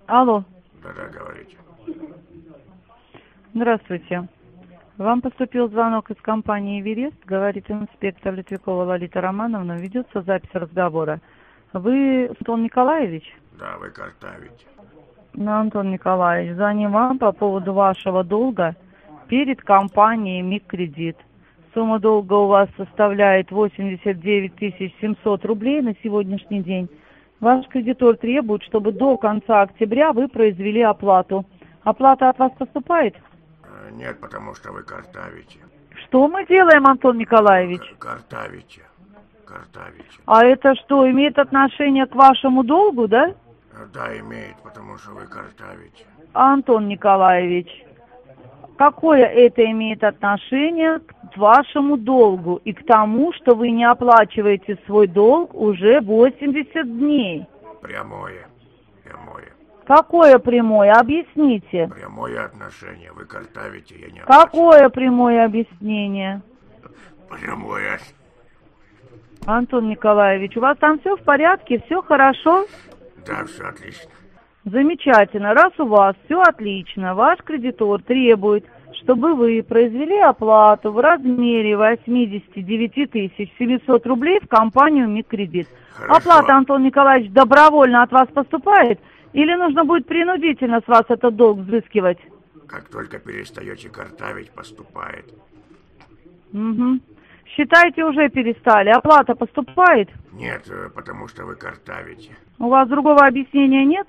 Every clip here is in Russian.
Алло. Да-да, говорите. Здравствуйте. Вам поступил звонок из компании «Эверест», говорит инспектор Литвякова Лолита Романовна, ведется запись разговора. Вы Антон Николаевич? Да, вы картавите. Антон Николаевич, звоним вам по поводу вашего долга перед компанией «Мигкредит». Сумма долга у вас составляет 89 700 рублей на сегодняшний день. Ваш кредитор требует, чтобы до конца октября вы произвели оплату. Оплата от вас поступает? Нет, потому что вы картавите. Что мы делаем, Антон Николаевич? Картавите. А это что, имеет отношение к вашему долгу, да? Да, имеет, потому что вы картавите. Антон Николаевич, какое это имеет отношение к вашему долгу и к тому, что вы не оплачиваете свой долг уже 80 дней? Прямое. Какое прямое? Объясните. Прямое отношение. Вы картавите, я не оплачиваю. Какое прямое объяснение? Прямое. Антон Николаевич, у вас там все в порядке, все хорошо? Да, все отлично. Замечательно. Раз у вас все отлично, ваш кредитор требует, чтобы вы произвели оплату в размере 89 700 рублей в компанию «Мигкредит». Оплата, Антон Николаевич, добровольно от вас поступает или нужно будет принудительно с вас этот долг взыскивать? Как только перестаете картавить, поступает. Угу. Считайте, уже перестали. Оплата поступает? Нет, потому что вы картавите. У вас другого объяснения нет?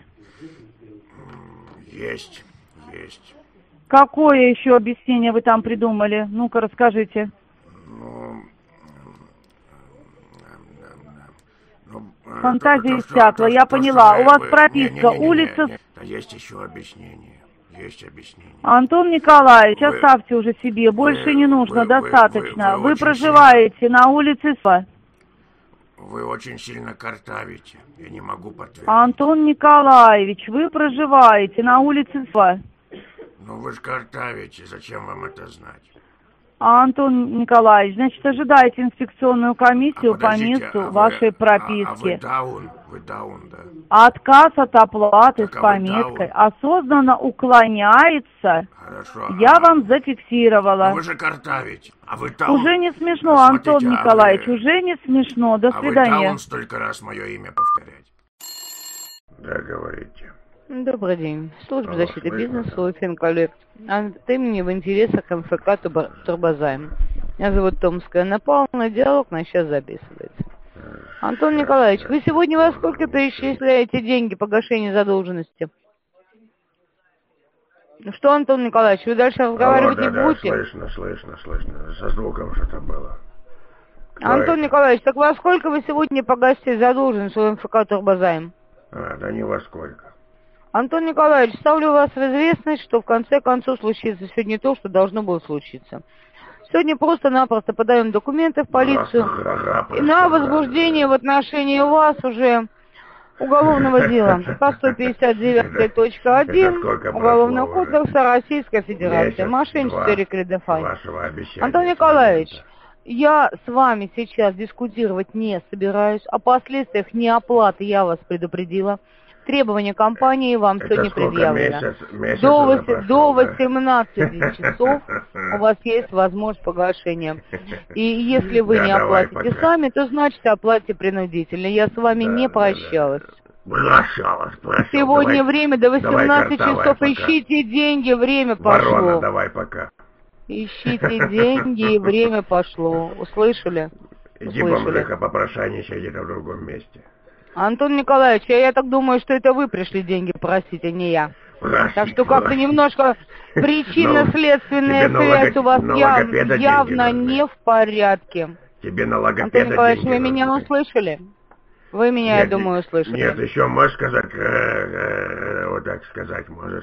Есть. Какое еще объяснение вы там придумали? Ну-ка, расскажите. Фантазия иссякла, я поняла. У вас прописка, улица... Есть еще объяснение. Антон Николаевич, оставьте уже себе, больше не нужно, достаточно. Вы проживаете на улице Сва. Вы очень сильно картавите, я не могу подтвердить. Антон Николаевич, вы проживаете на улице Сва. Ну вы же картавите, зачем вам это знать? Антон Николаевич, значит, ожидайте инспекционную комиссию по месту вашей прописки. Вы даун, да? Отказ от оплаты с пометкой осознанно уклоняется. Хорошо. Я вам зафиксировала. Но вы же картавите. А вы даун? Уже не смешно, Антон Николаевич, уже не смешно. До свидания. Вы даун столько раз мое имя повторять. Да, говорите. Добрый день. Служба защиты бизнеса Уфинколлект. От имени в интересах МФК Турбозайм. Меня зовут Томская. На полный диалог на сейчас записывается. Антон Николаевич, вы сегодня во сколько перечисляете деньги погашения задолженности? Ну что, Антон Николаевич, вы дальше разговаривать не будете? Слышно. Со звуком что-то было. Антон Николаевич, так во сколько вы сегодня погасите задолженность у МФК Турбозайм? Да не во сколько. Антон Николаевич, ставлю вас в известность, что в конце концов случится сегодня то, что должно было случиться. Сегодня просто-напросто подаем документы в полицию и на возбуждение в отношении вас уже уголовного дела по 159.1 Уголовного кодекса Российской Федерации. Мошенничество и кредофайн. Антон Николаевич, я с вами сейчас дискутировать не собираюсь. О последствиях неоплаты я вас предупредила. Требования компании вам сегодня предъявлено. До 18 часов у вас есть возможность погашения. И если вы не оплатите сами, то значит оплатите принудительно. Я с вами не прощалась. Сегодня время до 18 часов. Ищите деньги, время пошло. Ворона, давай пока. Ищите деньги, и время пошло. Услышали? Иди, бомжиха, попрошайничай где-то в другом месте. Антон Николаевич, я так думаю, что это вы пришли деньги просить, а не я. Так что как-то немножко причинно-следственная связь у вас явно не в порядке. Тебе на логопеда Антон Николаевич, вы меня услышали? Вы меня, я думаю, услышали. Нет, еще можешь сказать, вот так сказать можешь,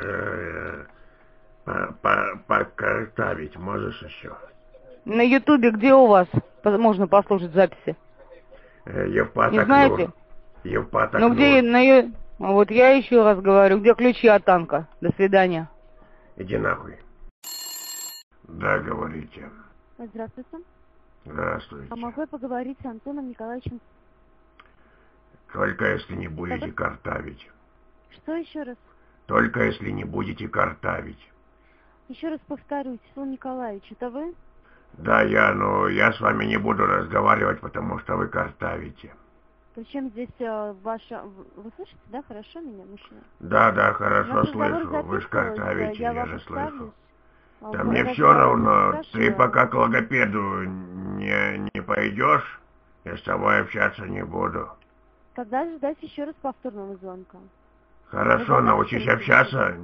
покартавить можешь еще. На Ютубе где у вас можно послушать записи? Евпаток. Не знаете? Евпаток. Ну где вот я еще раз говорю, где ключи от танка? До свидания. Иди нахуй. Да, говорите. Здравствуйте. Здравствуйте. А могу я поговорить с Антоном Николаевичем? Только если не будете картавить. Что еще раз? Только если не будете картавить. Еще раз повторюсь, Сон Николаевич, это вы? Да, но я с вами не буду разговаривать, потому что вы картавите. Причем здесь ваша... Вы слышите, да, хорошо меня, мужчина? Да, хорошо слышу. Вы ж картавите, я же слышу. Да мне все равно, ты пока к логопеду не пойдешь, я с тобой общаться не буду. Когда ждать еще раз повторного звонка? Хорошо, научись общаться.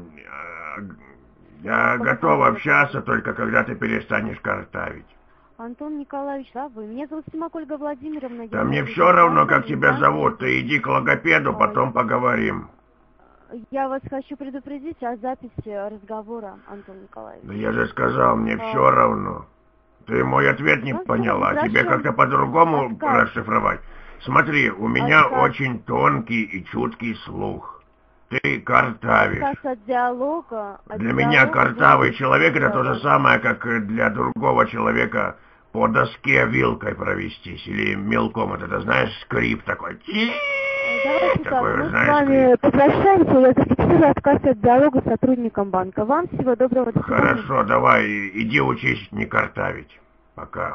Я готов общаться, только когда ты перестанешь картавить. Антон Николаевич, да, вы? Меня зовут Симак Ольга Владимировна. Да мне все равно, как тебя зовут. Ты иди к логопеду, потом поговорим. Я вас хочу предупредить о записи разговора, Антон Николаевич. Да я же сказал, мне все равно. Ты мой ответ не поняла. Тебе как-то по-другому расшифровать. Смотри, у меня очень тонкий и чуткий слух. Ты картавишь. От диалога, для меня картавый человек это то же самое, как для другого человека по доске вилкой провестись или мелком. Это, знаешь, скрип такой. Давайте так, мы с вами попрощаемся, я зафиксирую отказ от диалога с сотрудником банка. Вам всего доброго, до свидания. Хорошо, давай, иди учись не картавить. Пока.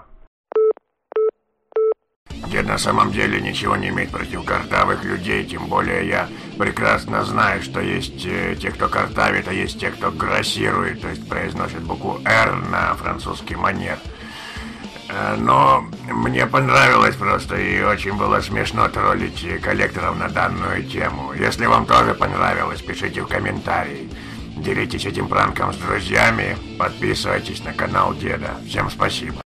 Дед на самом деле ничего не имеет против картавых людей, тем более я прекрасно знаю, что есть те, кто картавит, а есть те, кто грассирует, то есть произносит букву «Р» на французский манер. Но мне понравилось просто и очень было смешно троллить коллекторов на данную тему. Если вам тоже понравилось, пишите в комментарии. Делитесь этим пранком с друзьями, подписывайтесь на канал Деда. Всем спасибо.